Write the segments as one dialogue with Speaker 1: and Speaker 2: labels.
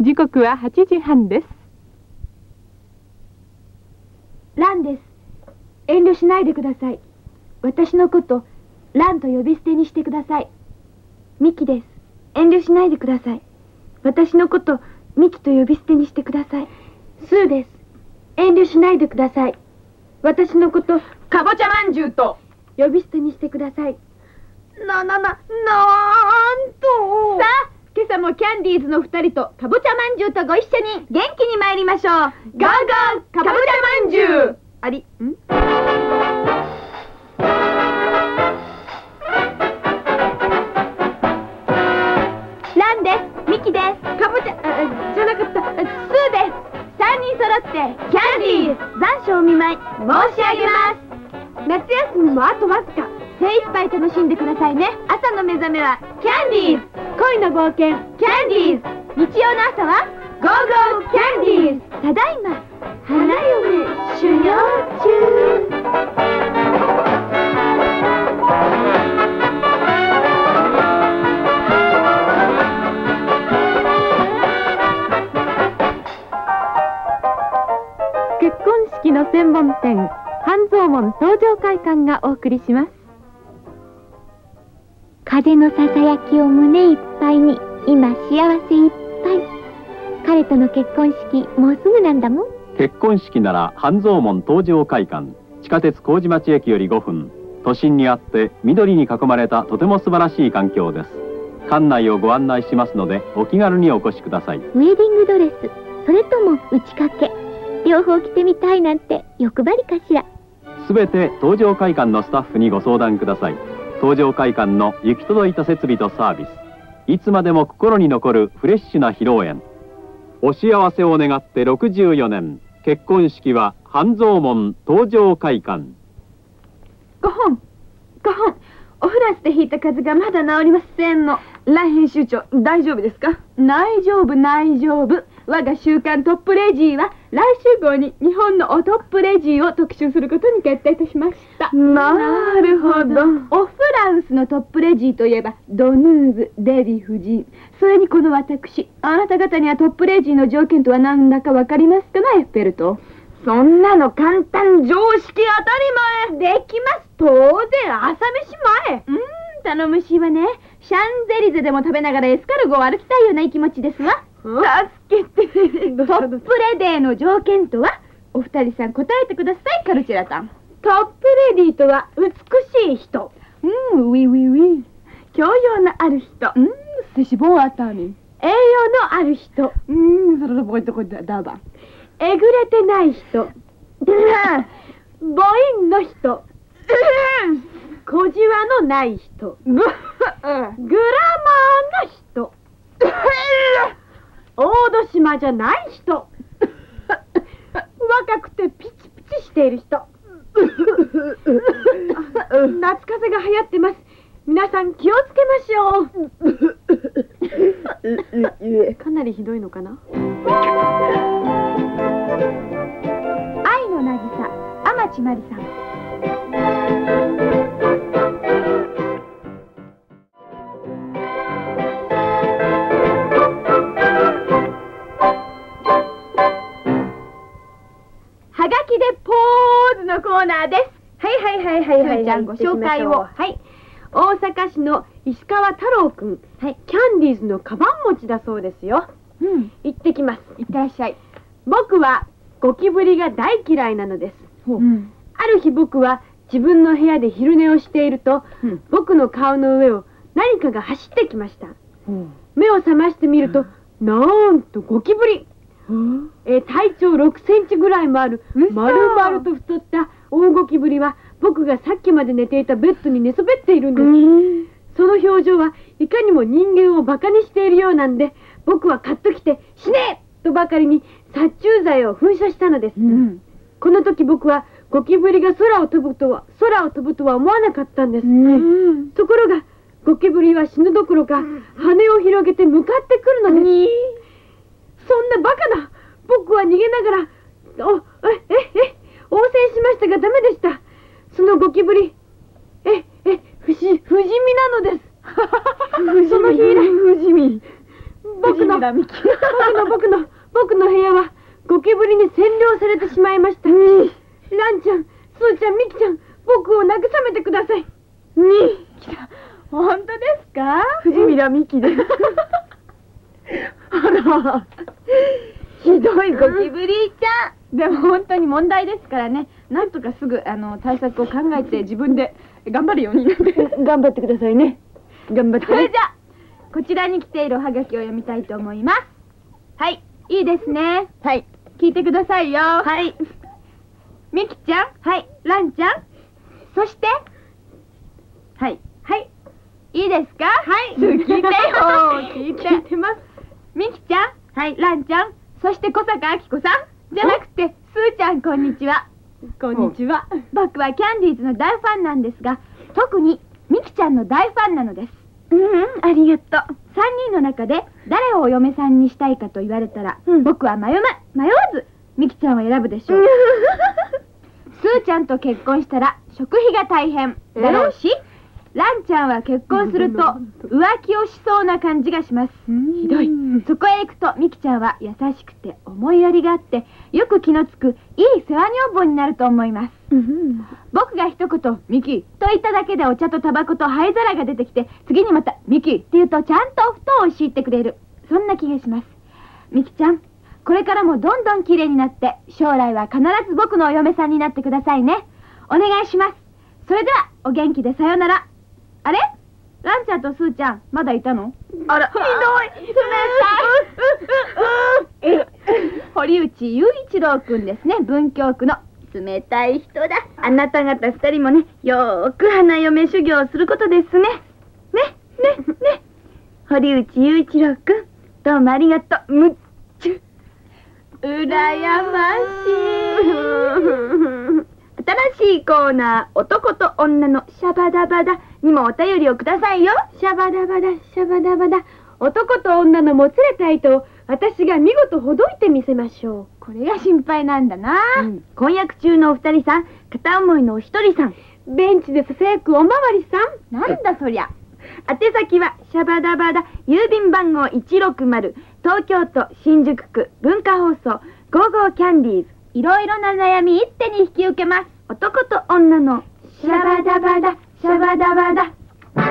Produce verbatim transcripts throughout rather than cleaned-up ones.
Speaker 1: 時刻ははちじはんです。
Speaker 2: ランです。遠慮しないでください。私のことランと呼び捨てにしてください。ミキです。遠慮しないでください。私のことミキと呼び捨てにしてください。スーです。遠慮しないでください。私のこと
Speaker 1: かぼちゃまんじゅうと
Speaker 2: 呼び捨てにしてください。
Speaker 1: な、な、な、なんと
Speaker 2: さあ、今朝もキャンディーズの二人とかぼちゃまんじゅうとご一緒に元気に参りましょう。ゴーゴーかぼちゃまんじゅう。あり、んランです。ミキです。かぼちゃ、あ、じゃなかった、スーです。三人揃ってキャンディーズ残暑お見舞い申し上げます。夏休みもあとわずか。精一杯楽しんでくださいね。朝の目覚めはキャンディーズ。恋の冒険キャンディーズ。日曜の朝はゴーゴーキャンディーズ。ただいま花嫁修行中。
Speaker 1: 結婚式の専門店半蔵門東上会館がお送りします。
Speaker 3: 風のささやきを胸いっぱいに、今幸せいっぱい。彼との結婚式もうすぐなんだもん。
Speaker 4: 結婚式なら半蔵門東上会館、地下鉄麹町駅よりごふん、都心にあって緑に囲まれたとても素晴らしい環境です。館内をご案内しますのでお気軽にお越しください。
Speaker 3: ウェディングドレス、それとも打ち掛け、両方着てみたいなんて欲張りかしら。
Speaker 4: すべて東上会館のスタッフにご相談ください。東上会館の行き届いた設備とサービス、いつまでも心に残るフレッシュな披露宴。お幸せを願ってろくじゅうよねん、結婚式は半蔵門東上会館。
Speaker 2: ごほんごほん、おフランスで引いた風邪がまだ治りませんの。
Speaker 1: ラン編集長、大丈夫ですか？
Speaker 2: 大丈夫大丈夫。我が週刊トップレジーは来週号に日本のおトップレジーを特集することに決定いたしました。
Speaker 1: なるほど。
Speaker 2: おフランスのトップレジーといえばドヌーブ、デヴィ夫人、それにこの私。あなた方にはトップレジーの条件とは何だかわかりますかな、エッフェル塔。
Speaker 1: そんなの簡単、常識当たり前。
Speaker 2: できます。当然朝飯前。うん、頼もしいわね。シャンゼリゼでも食べながらエスカルゴを歩きたいような気持ちですわ。
Speaker 1: 助けて。ト
Speaker 2: トップレデーの条件とは、お二人さん答えてください、カルチェラさん。
Speaker 1: トップレディーとは美しい人。
Speaker 2: うん、ウィウィウィ。
Speaker 1: 教養のある人。
Speaker 2: うん、セシボンアターミ。
Speaker 1: 栄養のある人。
Speaker 2: うん、それのポイントこだだば。
Speaker 1: えぐれてない人。母音の人。小じわのない人。グラマーの人。大戸島じゃない人。若くてピチピチしている人。夏風邪が流行ってます。皆さん気をつけましょう。かなりひどいのかな。
Speaker 2: 愛の渚、天地真理さん。はがきでポーズのコーナーです。
Speaker 1: はいはいはいはいはい。
Speaker 2: じゃんご紹介を。はい。大阪市の石川太郎くん。はい。キャンディーズのカバン持ちだそうですよ。うん。行ってきます。
Speaker 1: いってらっしゃい。
Speaker 2: 僕はゴキブリが大嫌いなのです。
Speaker 1: うん。
Speaker 2: ある日僕は自分の部屋で昼寝をしていると、うん、僕の顔の上を何かが走ってきました。うん、目を覚ましてみると、うん、なんとゴキブリ。えー、体長ろくセンチぐらいもある丸々と太った大ゴキブリは僕がさっきまで寝ていたベッドに寝そべっているんです。その表情はいかにも人間をバカにしているようなんで、僕はカッときて死ねとばかりに殺虫剤を噴射したのです。うん、この時僕はゴキブリが空を飛ぶとは空を飛ぶとは思わなかったんです。うん、ところがゴキブリは死ぬどころか羽を広げて向かってくるのです。うん、そんなバカな。僕は逃げながら、お、え、え、え、応戦しましたがダメでした。そのゴキブリ、え、え、不死、不死身なのです。その日以来、
Speaker 1: 不死身。
Speaker 2: 僕のだミキ。僕の僕の僕の部屋はゴキブリに占領されてしまいました。ランちゃん、スーちゃん、ミキちゃん、僕を慰めてください。ミキさん、本当ですか？藤宮ミキです。あら、ひどいゴキブリちゃん。でも本当に問題ですからね。なんとかすぐあの対策を考えて自分で頑張るようになって。頑張ってくださいね。頑張って。それじゃあこちらに来ているおはがきを読みたいと思います。はい、いいですね。はい。聞いてくださいよ。はい。ミキちゃん、はい。ランちゃん、そして、はい。はい。いいですか？はい。聞いてよ。聞いて。聞いてます。ミキちゃん、はい。ランちゃん、そして小坂明子さん、じゃなくて、スーちゃん、こんにちは。こんにちは。僕はキャンディーズの大ファンなんですが、特にミキちゃんの大ファンなのです。うん、ありがとう。さんにんの中で誰をお嫁さんにしたいかと言われたら、うん、僕は迷わ、迷わずミキちゃんを選ぶでしょう。スーちゃんと結婚したら食費が大変だろうし、ランちゃんは結婚すると浮気をしそうな感じがします。ひどい。そこへ行くとミキちゃんは優しくて思いやりがあってよく気のつくいい世話女房になると思います。僕が一言「ミキ」と言っただけでお茶とタバコと灰皿が出てきて、次にまた「ミキ」って言うとちゃんとお布団を敷いてくれる、そんな気がします。ミキちゃん、これからもどんどん綺麗になって将来は必ず僕のお嫁さんになってくださいね。お願いします。それではお元気でさよなら。あれ、ランちゃんとスーちゃんまだいたの？あら、ひどい、冷たい。堀内雄一郎くんですね。文京区の冷たい人だ。あなた方二人もね、よーく花嫁修行をすることですね。ね、ね、ね。堀内雄一郎くん、どうもありがとう。むっちゅ。うらやましい。新しいコーナー、男と女のシャバダバダにもお便りをくださいよ。シャバダバダ、シャバダバダ。男と女のもつれた糸を私が見事ほどいてみせましょう。これが心配なんだな。うん、婚約中のお二人さん、片思いのお一人さん、ベンチでささやくおまわりさん。なんだそりゃ。宛先はシャバダバダ、郵便番号いちろくまる、東京都新宿区文化放送ゴーゴーキャンディーズ。いろいろな悩み一手に引き受けます。男と女のシャバダバダ、シャバダバダ。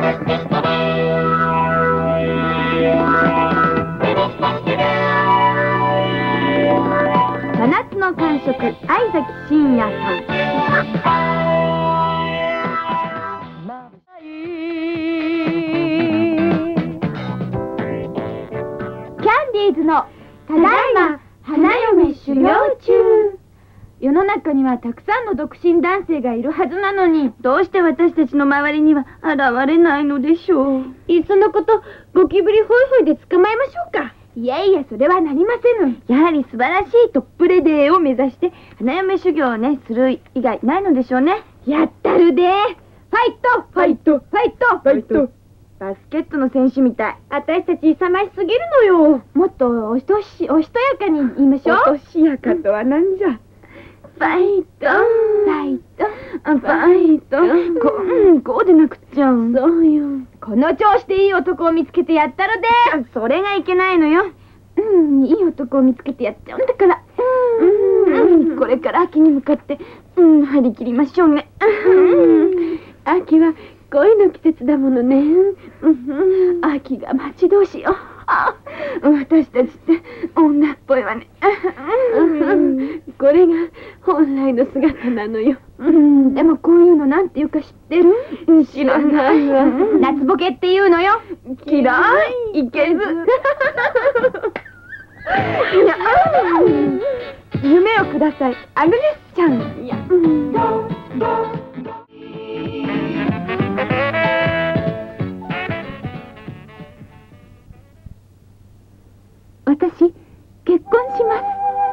Speaker 2: 真夏の感触、相崎真也さん。キャンディーズのただいま花嫁修行中。世の中にはたくさんの独身男性がいるはずなのに、どうして私たちの周りには現れないのでしょう。いっそのことゴキブリホイホイで捕まえましょうか。いやいや、それはなりませぬ。やはり素晴らしいトップレデーを目指して花嫁修行をねする以外ないのでしょうね。やったるで。ファイトファイトファイトファイト。バスケットの選手みたい。私たち勇ましすぎるのよ。もっとおしとしおしとやかに言いましょう。おとしやかとは何じゃ。ファイトファイトファイト。こう、こうでなくっちゃ。そうよ。この調子でいい男を見つけてやったるで。それがいけないのよ。うん、いい男を見つけてやっちゃうんだから。うん、これから秋に向かってうん、張り切りましょうね。秋は恋の季節だものね。秋が待ち遠しよ。私たちって女っぽいわね。これが本来の姿なのよ。でもこういうのなんていうか知ってる？知らないわ。夏ボケっていうのよ。嫌い。いけず。いや、夢をください、アグネスちゃん。いや、私結婚します。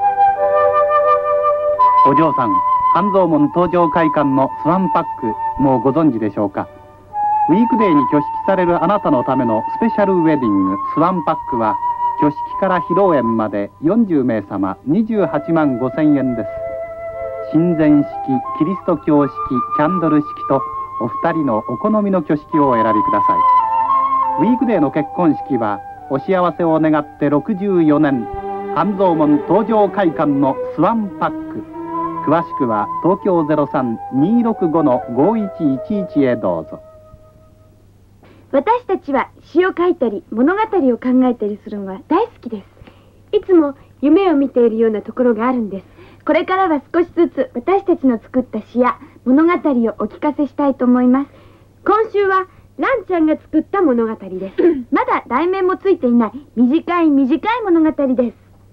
Speaker 4: お嬢さん、半蔵門東上会館のスワンパック、もうご存知でしょうか。ウィークデーに挙式されるあなたのためのスペシャルウェディングスワンパックは、挙式から披露宴までよんじゅうめいさまにじゅうはちまんごせんえんです。神前式、キリスト教式、キャンドル式とお二人のお好みの挙式をお選びください。ウィークデーの結婚式は
Speaker 5: お幸せを願ってろくじゅうよねん、半蔵門東上会館のスワンパック。詳しくは東京 ゼロさん にーろくご のごいちいちいち へどうぞ。
Speaker 1: 私たちは詩を書いたり物語を考えたりするのは大好きです。
Speaker 2: いつも夢を見ているようなところがあるんです。
Speaker 1: これからは少しずつ私たちの作った詩や物語をお聞かせしたいと思います。
Speaker 2: 今週はランちゃんが作った物語です。
Speaker 1: まだ題名もついていない短い短い物語です。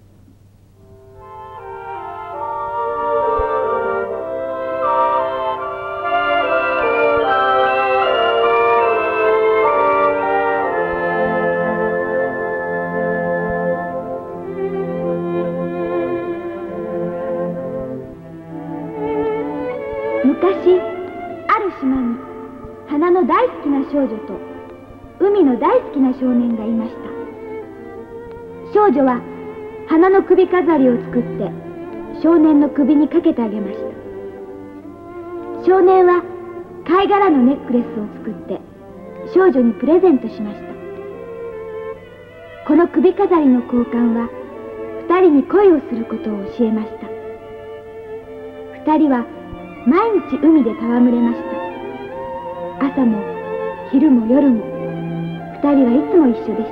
Speaker 1: 昔、ある島に花の大好きな少女と海の大好きな少年がいました。少女は花の首飾りを作って少年の首にかけてあげました。少年は貝殻のネックレスを作って少女にプレゼントしました。この首飾りの交換は二人に恋をすることを教えました。二人は毎日海で戯れました。朝も昼も夜も二人はいつも一緒でした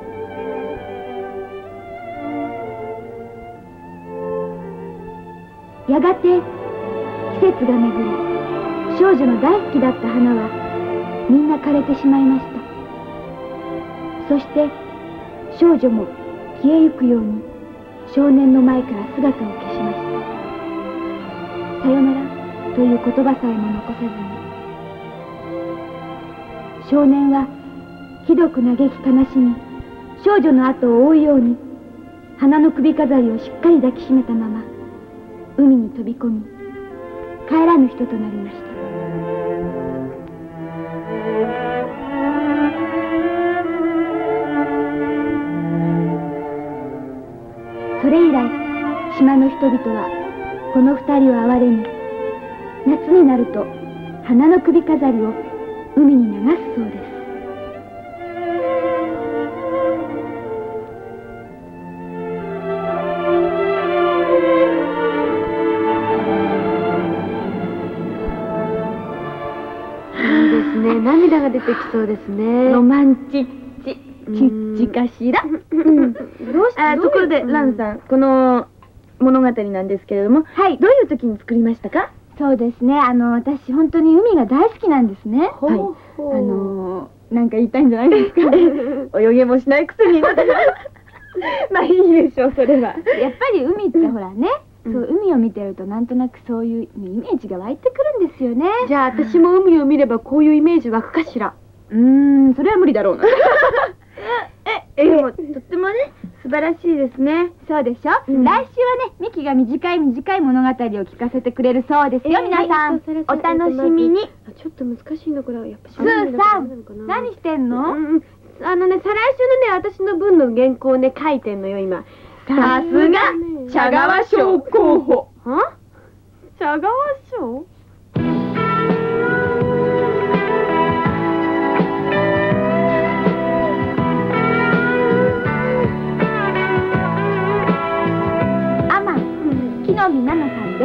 Speaker 1: 。やがて季節が巡り、少女の大好きだった花はみんな枯れてしまいました。そして少女も消えゆくように少年の前から姿を消しました。さよならという言葉さえも残さずに、少年はひどく嘆き悲しみ、少女の後を追うように花の首飾りをしっかり抱きしめたまま海に飛び込み、帰らぬ人となりました。それ以来、島の人々はこの二人を憐れみ、夏になると花の首飾りを海に流すそうです。
Speaker 2: いいですね。涙が出てきそうですね。
Speaker 1: ロマンチッチチッチかしら。うん、どうしてところでランさん、この物語なんですけれども、はい、どういう時に作りましたか？そうですね、あの私本当に海が大好きなんですね。はい、あのなんか言いたいんじゃないですか。泳げもしないくせに。まあいいでしょう、それは。やっぱり海ってほらね、そう海を見てるとなんとなくそういうイメージが湧いてくるんですよね。
Speaker 2: じゃあ私も海を見ればこういうイメージ湧くかしら。
Speaker 1: うーん、それは無理だろうな。え、でもとってもね、素晴らしいですね。そうでしょ、うん、来週はね、ミキが短い短い物語を聞かせてくれるそうですよ、えー、皆さん、お楽しみに。
Speaker 2: ちょっと難しいのこれはやっぱ。
Speaker 1: スーさん、何してんの？うん、
Speaker 2: あのね、再来週のね、私の分の原稿をね、書いてんのよ、今。
Speaker 1: さすが、茶川賞候補。
Speaker 2: は？茶川賞？
Speaker 1: 木の実奈々さんです。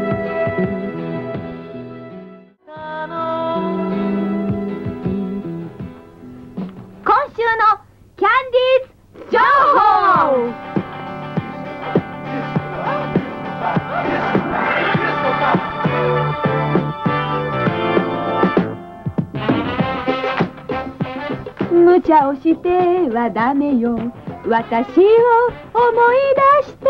Speaker 1: 今週のキャンディーズ情報。無茶をしてはダメよ、私を思い出して。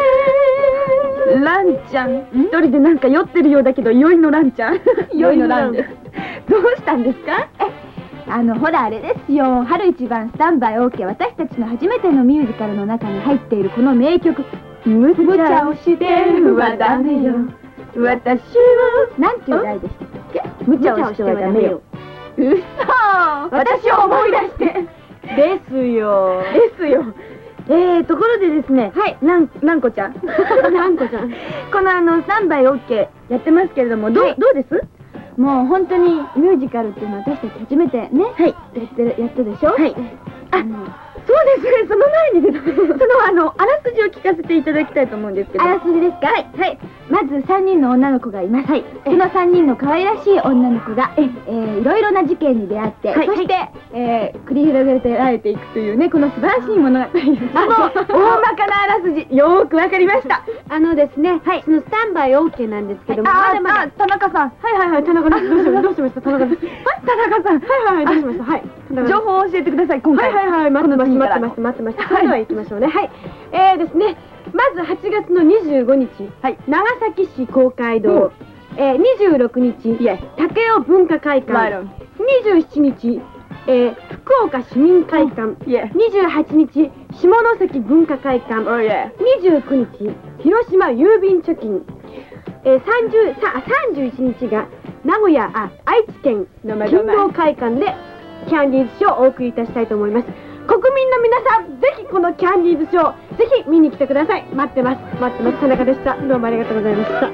Speaker 1: ランちゃん、一人でなんか酔ってるようだけど、酔いのランちゃん。酔いのランです。どうしたんですか？え、あの、ほらあれですよ、春一番スタンバイ オーケー、私たちの初めてのミュージカルの中に入っているこの名曲、無茶をしてはダメよ、私を、なんていう題でしたっけ？無茶をしてはダメよ。うそ、私を思い出して。ですよ。ですよ。えー、ところでですね、はい、なん、なんこちゃん。なんこちゃん。このあの、スタンバイ オーケー やってますけれども、どう、どうです？もう本当にミュージカルっていうのは私たち初めてね、はい、やってる、やったでしょ？はい。あ、そそうですね、その前にですね、そのあのあらすじを聞かせていただきたいと思うんですけど。
Speaker 3: あらすじですか？はい、はい。まずさんにんの女の子がいます。はい。そのさんにんの可愛らしい女の子が、えー、いろいろな事件に出会って、そして、えー、繰り広げられていくというね、この素晴らしい物語です。
Speaker 1: あの、大まかなあらすじ、よーくわかりました。
Speaker 2: あのですね、はい、そのスタンバイ オーケー なんですけども、
Speaker 1: まだまだ、田中さん。
Speaker 2: はいはいはい、田中です。どうしました、どうしました、田中です。
Speaker 1: はい、田中さん。
Speaker 2: はいはいはい、どうしました、はい。
Speaker 1: 情報を教えてください、今回。
Speaker 2: はいはいはい、待ってました、待ってました、待ってました。それでは行きましょうね。はい。えーですね、まずはちがつのにじゅうごにち、長崎市公会堂、えー、にじゅうろくにち、武雄文化会館、にじゅうしちにち、えー、福岡市民会館、にじゅうはちにち、下関文化会館、にじゅうくにち、広島郵便貯金、えー、さんじゅうさんじゅういちにちが名古屋、あ、愛知県勤労会館でキャンディーズショーをお送りいたしたいと思います。国民の皆さん、ぜひこのキャンディーズショー、ぜひ見に来てください。待ってます、待ってます。田中でした。どうもありがとうございました。
Speaker 3: 今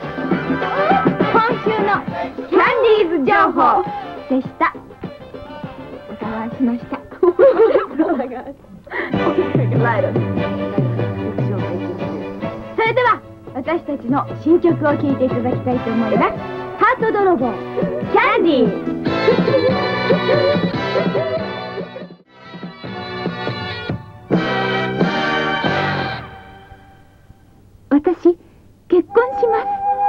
Speaker 3: 週のキャンディーズ情報でした。お騒がせしました。それでは私たちの新曲を聴いていただきたいと思います。ハート泥棒キャンディー。私結婚します。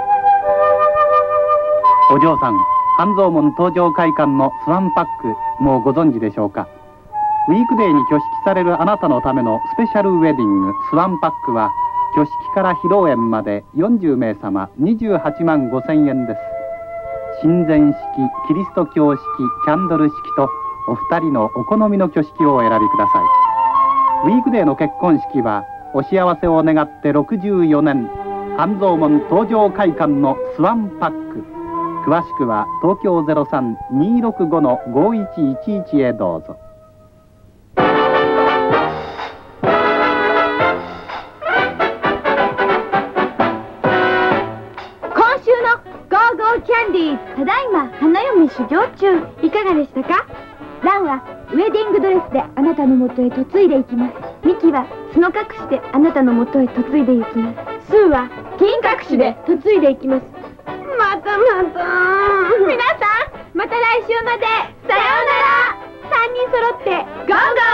Speaker 5: お嬢さん、半蔵門東上会館のスワンパック、もうご存知でしょうか。ウィークデーに挙式されるあなたのためのスペシャルウェディングスワンパックは、挙式から披露宴までよんじゅうめいさまにじゅうはちまんごせんえんです。神前式、キリスト教式、キャンドル式とお二人のお好みの挙式をお選びください。ウィークデーの結婚式はお幸せを願ってろくじゅうよねん、半蔵門東上会館のスワンパック。詳しくは東京 ゼロさん にーろくご のごいちいちいち へどうぞ。
Speaker 3: キャンディー、ただいま花嫁修行中。いかがでしたか？ランはウェディングドレスであなたのもとへ嫁いでいきます。ミキは角隠しであなたのもとへ嫁いでいきます。
Speaker 2: スーは金隠しで嫁いでいきます。
Speaker 1: またまた。
Speaker 3: 皆さん、また来週まで。さようなら。さんにん揃ってゴーゴー。